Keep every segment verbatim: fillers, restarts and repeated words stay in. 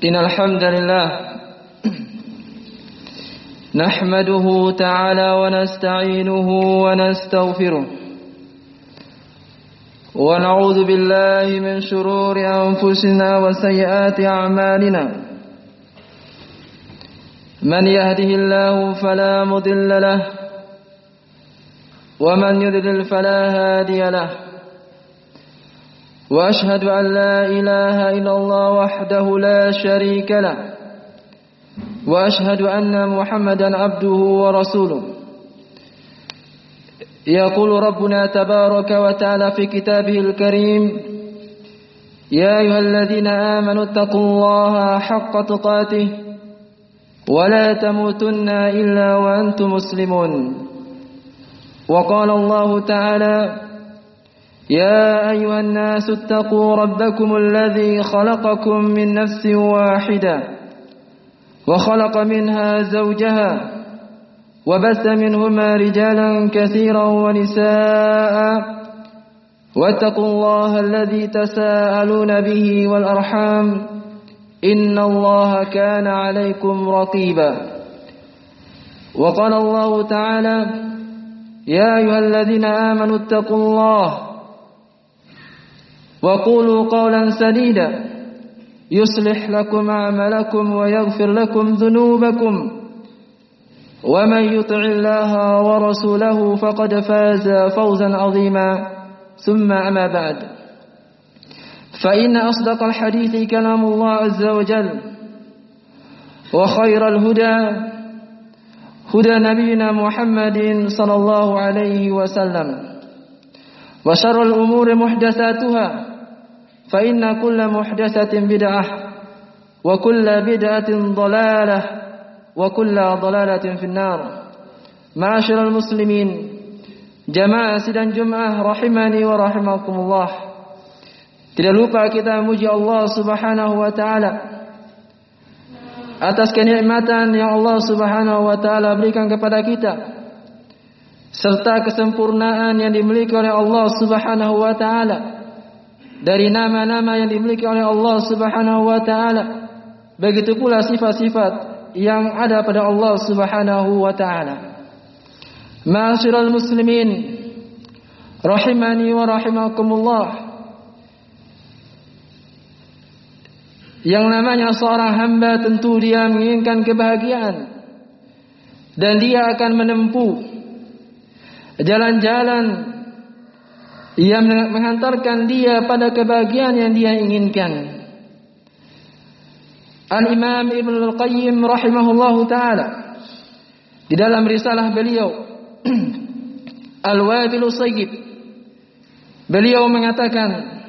إن الحمد لله نحمده تعالى ونستعينه ونستغفره ونعوذ بالله من شرور أنفسنا وسيئات أعمالنا من يهده الله فلا مضل له ومن يضلل فلا هادي له وأشهد أن لا إله إلا الله وحده لا شريك له وأشهد أن محمدا عبده ورسوله يقول ربنا تبارك وتعالى في كتابه الكريم يا أيها الذين آمنوا اتقوا الله حق تقاته ولا تموتن إلا وأنتم مسلمون وقال الله تعالى يا أيها الناس اتقوا ربكم الذي خلقكم من نفس واحدة وخلق منها زوجها وبث منهما رجالا كثيرا ونساء واتقوا الله الذي تساءلون به والأرحام إن الله كان عليكم رقيبا وقال الله تعالى يا أيها الذين آمنوا اتقوا الله وقولوا قولا سديدا يصلح لكم أعمالكم ويغفر لكم ذنوبكم ومن يطع الله ورسوله فقد فاز فوزا عظيما ثم أما بعد فإن أصدق الحديث كلام الله عز وجل وخير الهدى هدى نبينا محمد صلى الله عليه وسلم وشر الأمور محدثاتها فإن كل محدثة بدعة وكل بدعة ضلالة وكل ضلالة في النار. معاشر المسلمين jamaah sidang Jumat rahimani wa rahimakumullah. Tidak lupa kita memuji Allah Subhanahu wa taala atas kenikmatan yang Allah Subhanahu wa taala berikan kepada kita serta kesempurnaan yang dimiliki oleh Allah Subhanahu wa taala dari nama-nama yang dimiliki oleh Allah Subhanahu wa taala, begitu pula sifat-sifat yang ada pada Allah Subhanahu wa taala. Ma'asyiral muslimin rahimani wa rahimakumullah. Yang namanya seorang hamba tentu dia menginginkan kebahagiaan dan dia akan menempuh jalan-jalan yang menghantarkan dia pada kebahagiaan yang dia inginkan. Al-Imam Ibnu Al-Qayyim rahimahullahu taala di dalam risalah beliau Al-Wabil Sayyib beliau mengatakan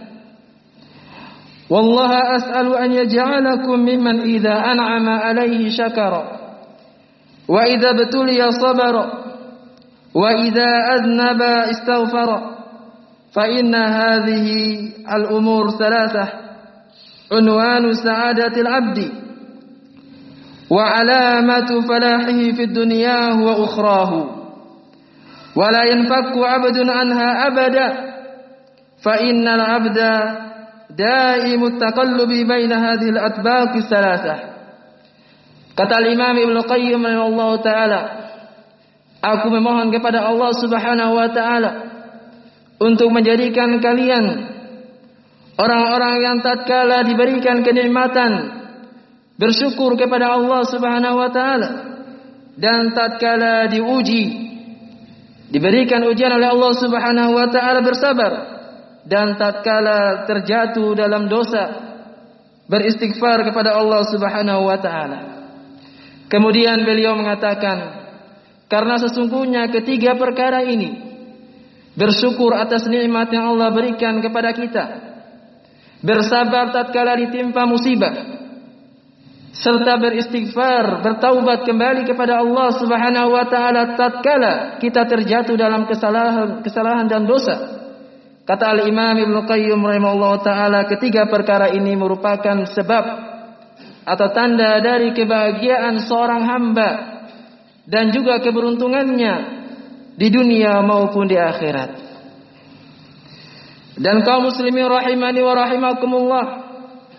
Wallaha as'alu an yaj'alakum mimman idza an'ama alayhi syakara wa idza batuliya sabara wa idza aznaba istaghfara fa inna hadhihi al-umur thalathah unwanu sa'adatil 'abdi wa 'alamatu falahihi fid dunya wa ukhrahu wa la yanfakku 'abdun anha abada fa innal 'abda daimut taqallubi baina hadhihi al-atbaq thalathah. Kata Imam Ibnu Qayyim rahimahullahu taala, aku memohon kepada Allah Subhanahu wa taala untuk menjadikan kalian orang-orang yang tatkala diberikan kenikmatan bersyukur kepada Allah Subhanahu wa taala dan tatkala diuji diberikan ujian oleh Allah Subhanahu wa taala bersabar dan tatkala terjatuh dalam dosa beristighfar kepada Allah Subhanahu wa taala. Kemudian beliau mengatakan, karena sesungguhnya ketiga perkara ini, bersyukur atas nikmat yang Allah berikan kepada kita, bersabar tatkala ditimpa musibah, serta beristighfar, bertaubat kembali kepada Allah Subhanahu wa taala tatkala kita terjatuh dalam kesalahan kesalahan dan dosa. Kata Al-Imam Ibnu Qayyim rahimahullah taala, ketiga perkara ini merupakan sebab atau tanda dari kebahagiaan seorang hamba dan juga keberuntungannya di dunia maupun di akhirat. Dan kaum muslimin rahimani wa rahimakumullah,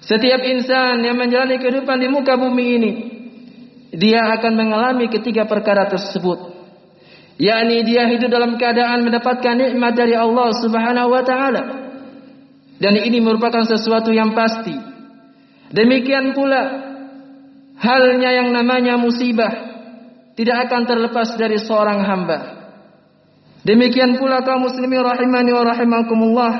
Setiap insan yang menjalani kehidupan di muka bumi ini, dia akan mengalami ketiga perkara tersebut. Yakni dia hidup dalam keadaan mendapatkan nikmat dari Allah Subhanahu wa taala. Dan ini merupakan sesuatu yang pasti. Demikian pula halnya yang namanya musibah tidak akan terlepas dari seorang hamba. Demikian pula kaum muslimin rahimani wa rahimakumullah,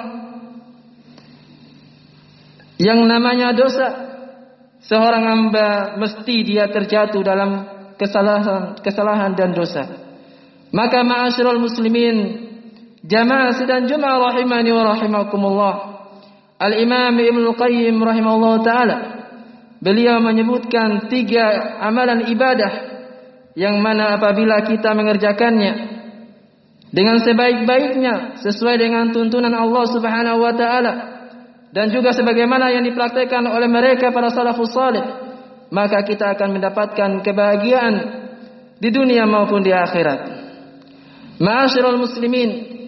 yang namanya dosa, seorang hamba mesti dia terjatuh dalam kesalahan, kesalahan dan dosa. Maka ma'asyiral muslimin, jamaah sidang Jumat rahimani wa rahimakumullah, Al-Imam Ibnu Qayyim rahimahullah taala, beliau menyebutkan tiga amalan ibadah yang mana apabila kita mengerjakannya dengan sebaik-baiknya sesuai dengan tuntunan Allah Subhanahu wa taala dan juga sebagaimana yang dipraktikkan oleh mereka para salafus saleh, maka kita akan mendapatkan kebahagiaan di dunia maupun di akhirat. Ma'asyiral muslimin,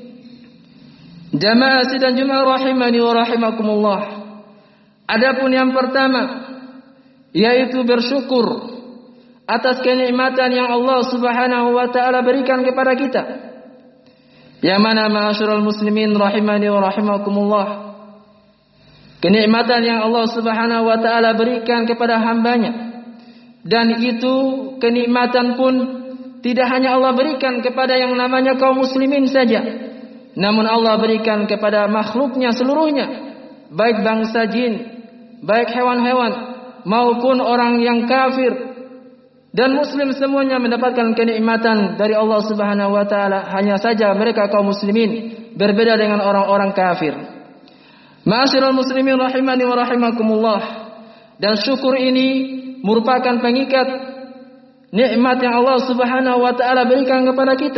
jamaah sidang Jumat rahimani wa rahimakumullah. Adapun yang pertama yaitu bersyukur atas kenikmatan yang Allah Subhanahu wa taala berikan kepada kita. Yang mana ma'asyiral muslimin rahimani wa rahimakumullah, kenikmatan yang Allah Subhanahu wa taala berikan kepada hambanya, dan itu kenikmatan pun tidak hanya Allah berikan kepada yang namanya kaum muslimin saja, namun Allah berikan kepada makhluknya seluruhnya, baik bangsa jin, baik hewan-hewan maupun orang yang kafir dan muslim, semuanya mendapatkan kenikmatan dari Allah Subhanahu wa taala. Hanya saja mereka kaum muslimin berbeda dengan orang-orang kafir. Ma'asyiral muslimin rahimani wa rahimakumullah, dan syukur ini merupakan pengikat nikmat yang Allah Subhanahu wa taala berikan kepada kita.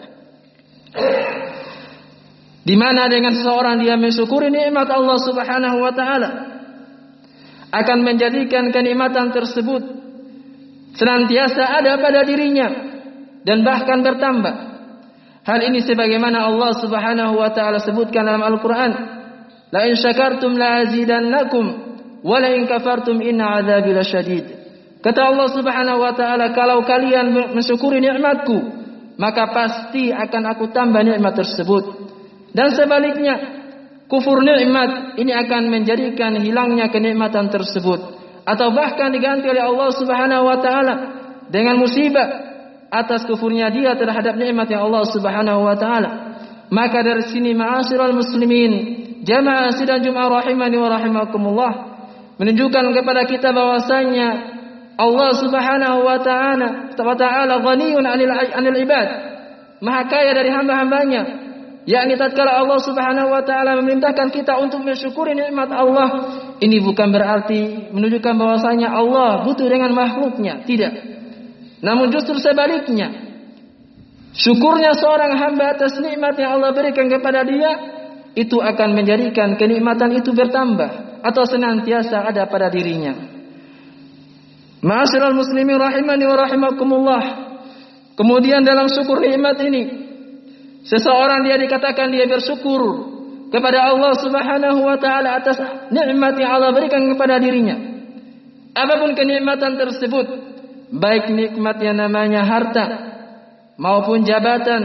Di mana dengan seseorang dia mensyukuri nikmat Allah Subhanahu wa taala, akan menjadikan kenikmatan tersebut senantiasa ada pada dirinya dan bahkan bertambah. Hal ini sebagaimana Allah Subhanahu wa taala sebutkan dalam Al-Qur'an, la in syakartum la azidannakum wa la in kafartum inna 'adzabi lasyadid. Kata Allah Subhanahu wa taala, kalau kalian mensyukuri nikmatku, maka pasti akan aku tambah nikmat tersebut. Dan sebaliknya, kufur nikmat ini akan menjadikan hilangnya kenikmatan tersebut, atau bahkan diganti oleh Allah Subhanahu wa taala dengan musibah atas kufurnya dia terhadap nikmat yang Allah Subhanahu wa taala. Maka dari sini ma'asyiral muslimin, jamaah sidang Jumat rahimani wa rahimakumullah, menunjukkan kepada kita bahwasanya Allah Subhanahu wa taala wa taala ghaniyun 'anil 'anil ibad, maha kaya dari hamba-hambanya. Yakni tatkala Allah Subhanahu wa taala memerintahkan kita untuk mensyukuri nikmat Allah, ini bukan berarti menunjukkan bahwasanya Allah butuh dengan makhluknya, tidak. Namun justru sebaliknya, syukurnya seorang hamba atas nikmat yang Allah berikan kepada dia, itu akan menjadikan kenikmatan itu bertambah atau senantiasa ada pada dirinya. Ma'asyiral muslimin rahimani wa rahimakumullah. Kemudian dalam syukur nikmat ini, seseorang dia dikatakan dia bersyukur kepada Allah Subhanahu wa taala atas nikmat yang Allah berikan kepada dirinya. Apapun kenikmatan tersebut, baik nikmat yang namanya harta maupun jabatan,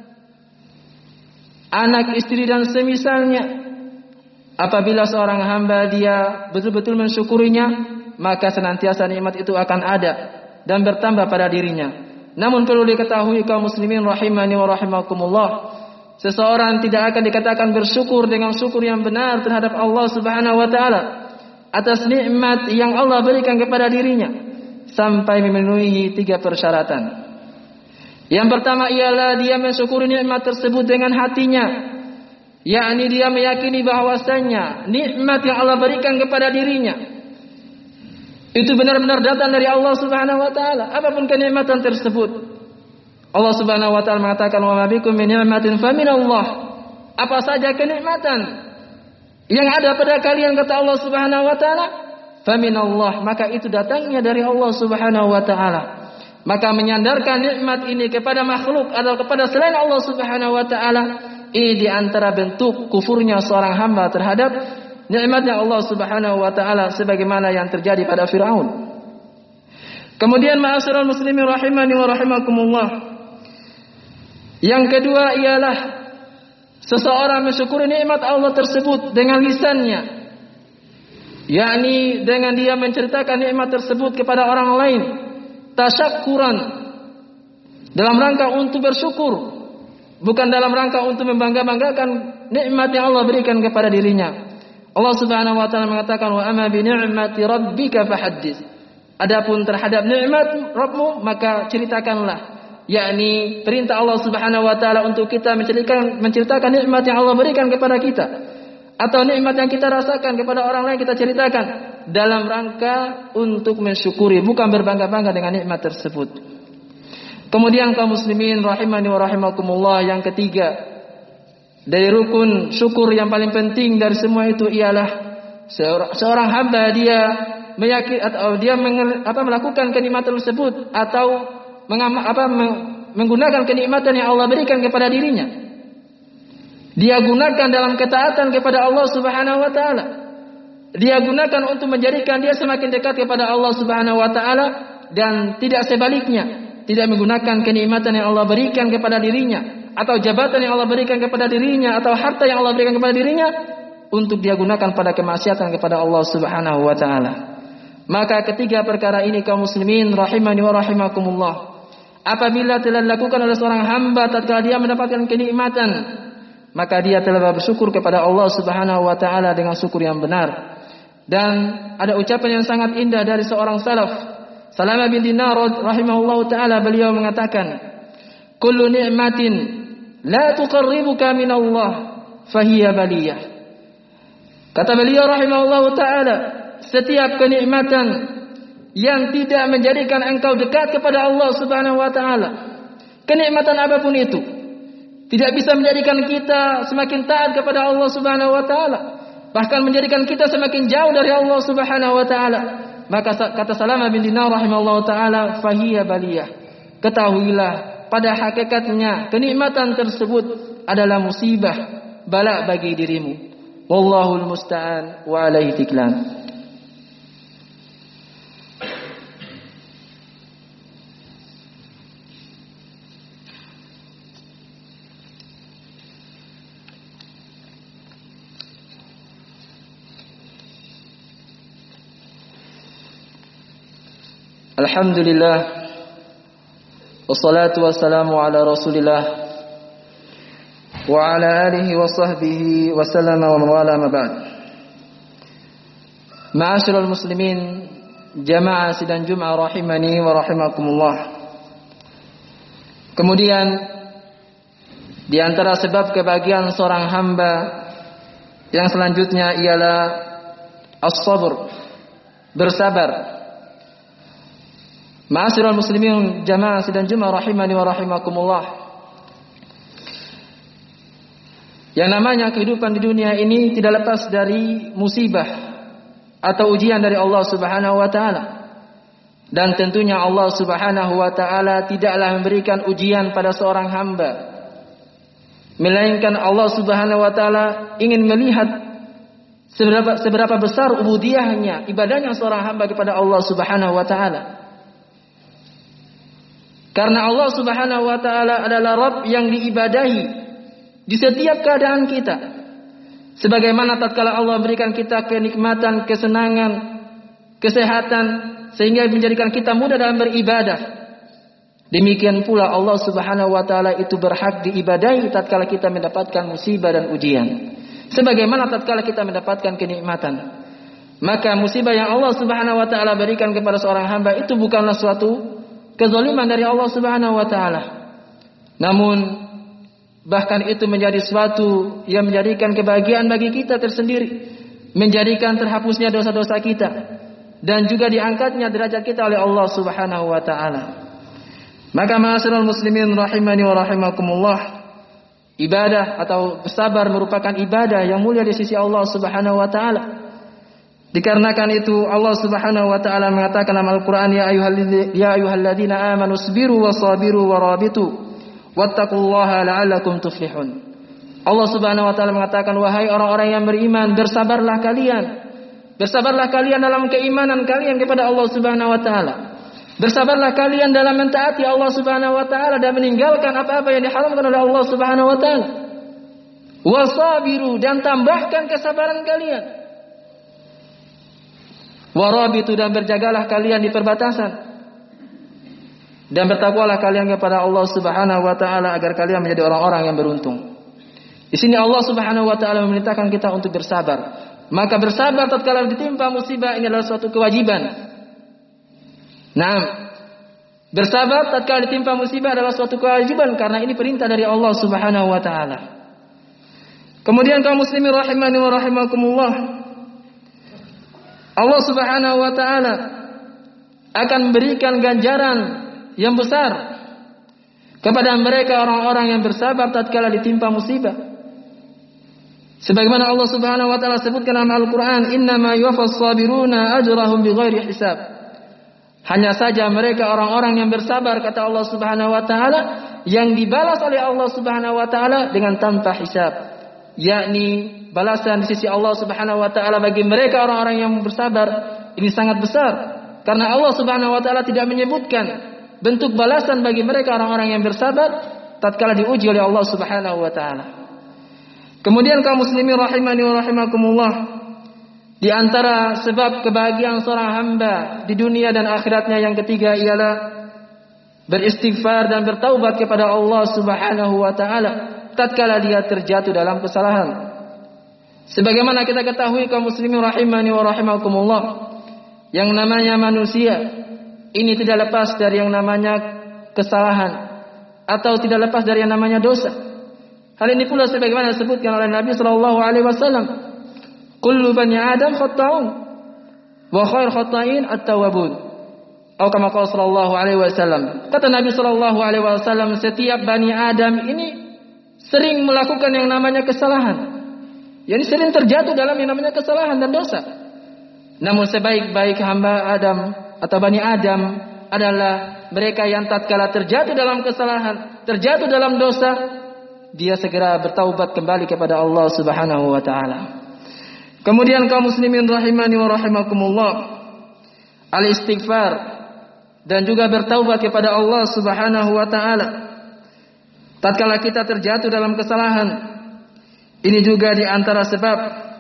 anak, istri dan semisalnya, apabila seorang hamba dia betul-betul mensyukurinya, maka senantiasa nikmat itu akan ada dan bertambah pada dirinya. Namun perlu diketahui kaum muslimin rahimani wa rahimakumullah, seseorang tidak akan dikatakan bersyukur dengan syukur yang benar terhadap Allah Subhanahu wa taala atas nikmat yang Allah berikan kepada dirinya sampai memenuhi tiga persyaratan. Yang pertama ialah dia mensyukuri nikmat tersebut dengan hatinya, yakni dia meyakini bahwasanya nikmat yang Allah berikan kepada dirinya itu benar-benar datang dari Allah Subhanahu wa taala. Apapun kenikmatan tersebut, Allah Subhanahu wa taala mengatakan, "Wa ma bikum min ni'matin faminallah." Apa saja kenikmatan yang ada pada kalian, kata Allah Subhanahu wa taala, faminallah, maka itu datangnya dari Allah Subhanahu wa taala. Maka menyandarkan nikmat ini kepada makhluk atau kepada selain Allah Subhanahu wa taala, ini di antara bentuk kufurnya seorang hamba terhadap nikmatnya Allah Subhanahu wa taala sebagaimana yang terjadi pada Firaun. Kemudian ma'asyiral muslimin rahimani wa rahimakumullah. Yang kedua ialah seseorang mensyukuri nikmat Allah tersebut dengan lisannya, yakni dengan dia menceritakan nikmat tersebut kepada orang lain, tasyakkuran, dalam rangka untuk bersyukur, bukan dalam rangka untuk membangga-banggakan nikmat yang Allah berikan kepada dirinya. Allah Subhanahu wa taala mengatakan, wa amma bi ni'mati rabbika fahaddits. Adapun terhadap nikmat Rabbmu maka ceritakanlah, yakni perintah Allah Subhanahu wa taala untuk kita menceritakan menceritakan nikmat yang Allah berikan kepada kita, atau nikmat yang kita rasakan kepada orang lain kita ceritakan dalam rangka untuk mensyukuri, bukan berbangga-bangga dengan nikmat tersebut. Kemudian kaum muslimin rahimani wa rahimakumullah, yang ketiga dari rukun syukur yang paling penting dari semua itu ialah seorang, seorang hamba dia meyakini atau dia meng, apa, melakukan kenikmatan tersebut atau mengam, apa, menggunakan kenikmatan yang Allah berikan kepada dirinya. Dia gunakan dalam ketaatan kepada Allah Subhanahu wa taala. Dia gunakan untuk menjadikan dia semakin dekat kepada Allah Subhanahu wa taala, dan tidak sebaliknya, tidak menggunakan kenikmatan yang Allah berikan kepada dirinya atau jabatan yang Allah berikan kepada dirinya atau harta yang Allah berikan kepada dirinya untuk dia gunakan pada kemaksiatan kepada Allah Subhanahu wa taala. Maka ketiga perkara ini kaum muslimin rahimani wa rahimakumullah, apabila telah dilakukan oleh seorang hamba tatkala dia mendapatkan kenikmatan, maka dia telah bersyukur kepada Allah Subhanahu wa taala dengan syukur yang benar. Dan ada ucapan yang sangat indah dari seorang salaf, Salamah bin Dinar rahimahullahu taala, beliau mengatakan, kullu ni'matin la tuqarribuka min Allah fahiya baliyah. Kata beliau rahimahullahu taala, setiap kenikmatan yang tidak menjadikan engkau dekat kepada Allah Subhanahu wa taala, kenikmatan apapun itu, tidak bisa menjadikan kita semakin taat kepada Allah Subhanahu wa taala, bahkan menjadikan kita semakin jauh dari Allah Subhanahu wa taala, maka kata Salamah bin Dinar rahimahullahu taala, fahiya baliyah. Ketahuilah pada hakikatnya kenikmatan tersebut adalah musibah, bala bagi dirimu. Wallahul musta'an wa alaihi tiklan. Alhamdulillah, wassalatu wassalamu ala Rasulillah wa ala alihi wa sahbihi wa sallama wa mawala ma ba'd. Ma'asyiral muslimin, jamaah sidang Jumat rahimani wa rahimakumullah. Kemudian di antara sebab kebahagiaan seorang hamba yang selanjutnya ialah as-sabr, bersabar. Ma'asyiral muslimin, jamaah sidang Jumat rahimani wa rahimakumullah. Yang namanya kehidupan di dunia ini tidak lepas dari musibah atau ujian dari Allah Subhanahu wa taala. Dan tentunya Allah Subhanahu wa taala tidaklah memberikan ujian pada seorang hamba, melainkan Allah Subhanahu wa taala ingin melihat seberapa seberapa besar ubudiyahnya, ibadahnya seorang hamba kepada Allah Subhanahu wa taala. Karena Allah Subhanahu wa taala adalah Rabb yang diibadahi di setiap keadaan kita. Sebagaimana tatkala Allah berikan kita kenikmatan, kesenangan, kesehatan sehingga menjadikan kita mudah dalam beribadah, demikian pula Allah Subhanahu wa taala itu berhak diibadahi tatkala kita mendapatkan musibah dan ujian. Sebagaimana tatkala kita mendapatkan kenikmatan, maka musibah yang Allah Subhanahu wa taala berikan kepada seorang hamba itu bukanlah suatu kezaliman dari Allah Subhanahu wa taala. Namun bahkan itu menjadi suatu yang menjadikan kebahagiaan bagi kita tersendiri, menjadikan terhapusnya dosa-dosa kita dan juga diangkatnya derajat kita oleh Allah Subhanahu wa taala. Maka ma'asyiral muslimin rahimani wa rahimakumullah, ibadah atau bersabar merupakan ibadah yang mulia di sisi Allah Subhanahu wa taala. Dikarenakan itu Allah Subhanahu wa taala mengatakan dalam Al-Qur'an, ya ayyuhalladzina ya ayyuhalladzina amanu sabiru wasabiru warabitu wattaqullaha la'allakum tuflihun. Allah Subhanahu wa taala mengatakan, wahai orang-orang yang beriman, bersabarlah kalian. Bersabarlah kalian dalam keimanan kalian kepada Allah Subhanahu wa taala. Bersabarlah kalian dalam mentaati Allah Subhanahu wa taala dan meninggalkan apa-apa yang diharamkan oleh Allah Subhanahu wa taala. Wasabiru, dan tambahkan kesabaran kalian. Warabitu, dan berjagalah kalian di perbatasan. Dan bertakwalah kalian kepada Allah Subhanahu wa taala agar kalian menjadi orang-orang yang beruntung. Di sini Allah Subhanahu wa taala memerintahkan kita untuk bersabar. Maka bersabar tatkala ditimpa musibah ini adalah suatu kewajiban. Nah, bersabar tatkala ditimpa musibah adalah suatu kewajiban karena ini perintah dari Allah Subhanahu wa taala. Kemudian kaum muslimin rahimani wa rahimakumullah, Allah Subhanahu wa taala akan memberikan ganjaran yang besar kepada mereka orang-orang yang bersabar tatkala ditimpa musibah. Sebagaimana Allah Subhanahu wa taala sebutkan dalam Al-Qur'an, "Innama yuwaffas sabiruna ajrahum bighairi hisab." Hanya saja mereka orang-orang yang bersabar, kata Allah Subhanahu wa taala, yang dibalas oleh Allah Subhanahu wa taala dengan tanpa hisab. Yakni balasan di sisi Allah Subhanahu wa taala bagi mereka orang-orang yang bersabar ini sangat besar. Karena Allah Subhanahu wa taala tidak menyebutkan bentuk balasan bagi mereka orang-orang yang bersabar tatkala diuji oleh Allah Subhanahu wa taala. Kemudian kaum muslimin rahimani wa rahimakumullah, di antara sebab kebahagiaan seorang hamba di dunia dan akhiratnya yang ketiga ialah beristighfar dan bertaubat kepada Allah Subhanahu wa taala tatkala dia terjatuh dalam kesalahan. Sebagaimana kita ketahui kaum muslimin rahimani wa rahimakumullah, yang namanya manusia ini tidak lepas dari yang namanya kesalahan atau tidak lepas dari yang namanya dosa. Hal ini pula sebagaimana disebutkan oleh Nabi sallallahu alaihi wasallam, kullu bani Adam khata'un wa khair khata'in at-tawwabun. Atau kama qala sallallahu alaihi wasallam. Kata Nabi sallallahu alaihi wasallam, setiap bani Adam ini sering melakukan yang namanya kesalahan. Yani sering terjatuh dalam yang namanya kesalahan dan dosa. Namun sebaik-baik hamba Adam atau bani Adam adalah mereka yang tatkala terjatuh dalam kesalahan, terjatuh dalam dosa, dia segera bertaubat kembali kepada Allah Subhanahu wa taala. Kemudian kaum muslimin rahimani wa rahimakumullah, al-istighfar dan juga bertaubat kepada Allah Subhanahu wa taala tatkala kita terjatuh dalam kesalahan. Ini juga di antara sebab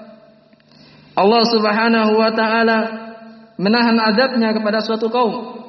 Allah Subhanahu wa taala menahan azabnya kepada suatu kaum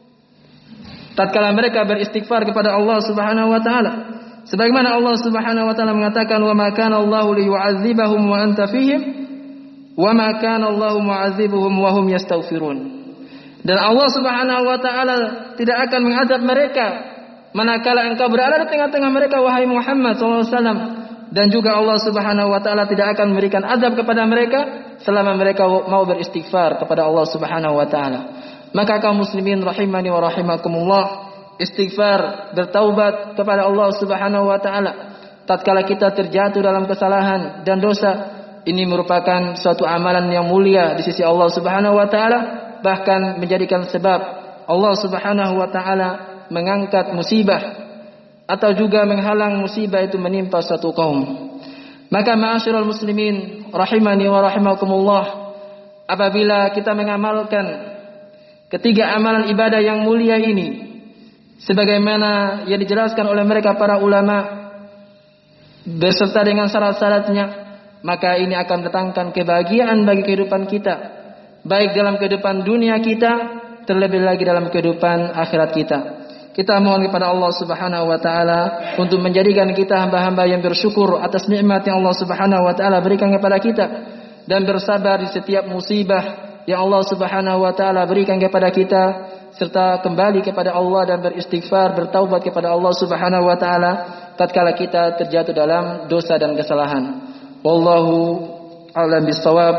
tatkala mereka beristighfar kepada Allah Subhanahu wa taala. Sebagaimana Allah Subhanahu wa taala mengatakan, "Wa ma kana Allahu liyu'adzibahum wa anta fihim, wa ma kana Allahu mu'adzibuhum wa hum yastaghfirun." Dan Allah Subhanahu wa taala tidak akan mengazab mereka manakala engkau berada di tengah-tengah mereka wahai Muhammad sallallahu alaihi wasallam, dan juga Allah Subhanahu wa taala tidak akan memberikan azab kepada mereka selama mereka mau beristighfar kepada Allah Subhanahu wa taala. Maka kaum muslimin rahimani wa rahimakumullah, istighfar, bertaubat kepada Allah Subhanahu wa taala tatkala kita terjatuh dalam kesalahan dan dosa, ini merupakan suatu amalan yang mulia di sisi Allah Subhanahu wa taala, bahkan menjadikan sebab Allah Subhanahu wa taala mengangkat musibah atau juga menghalang musibah itu menimpa suatu kaum. Maka ma'asyiral muslimin rahimani wa rahimakumullah, apabila kita mengamalkan ketiga amalan ibadah yang mulia ini sebagaimana yang dijelaskan oleh mereka para ulama beserta dengan syarat-syaratnya, maka ini akan mendatangkan kebahagiaan bagi kehidupan kita, baik dalam kehidupan dunia kita, terlebih lagi dalam kehidupan akhirat kita. Kita mohon kepada Allah Subhanahu wa taala untuk menjadikan kita hamba-hamba yang bersyukur atas nikmat yang Allah Subhanahu wa taala berikan kepada kita, dan bersabar di setiap musibah yang Allah Subhanahu wa taala berikan kepada kita, serta kembali kepada Allah dan beristighfar, bertaubat kepada Allah Subhanahu wa taala tatkala kita terjatuh dalam dosa dan kesalahan. Wallahu a'lam bissawab.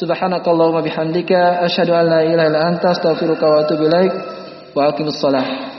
Subhanakallahumma bihamdika asyhadu an la ilaha illa anta astaghfiruka wa atubu ilaik. Wa aqimus shalah.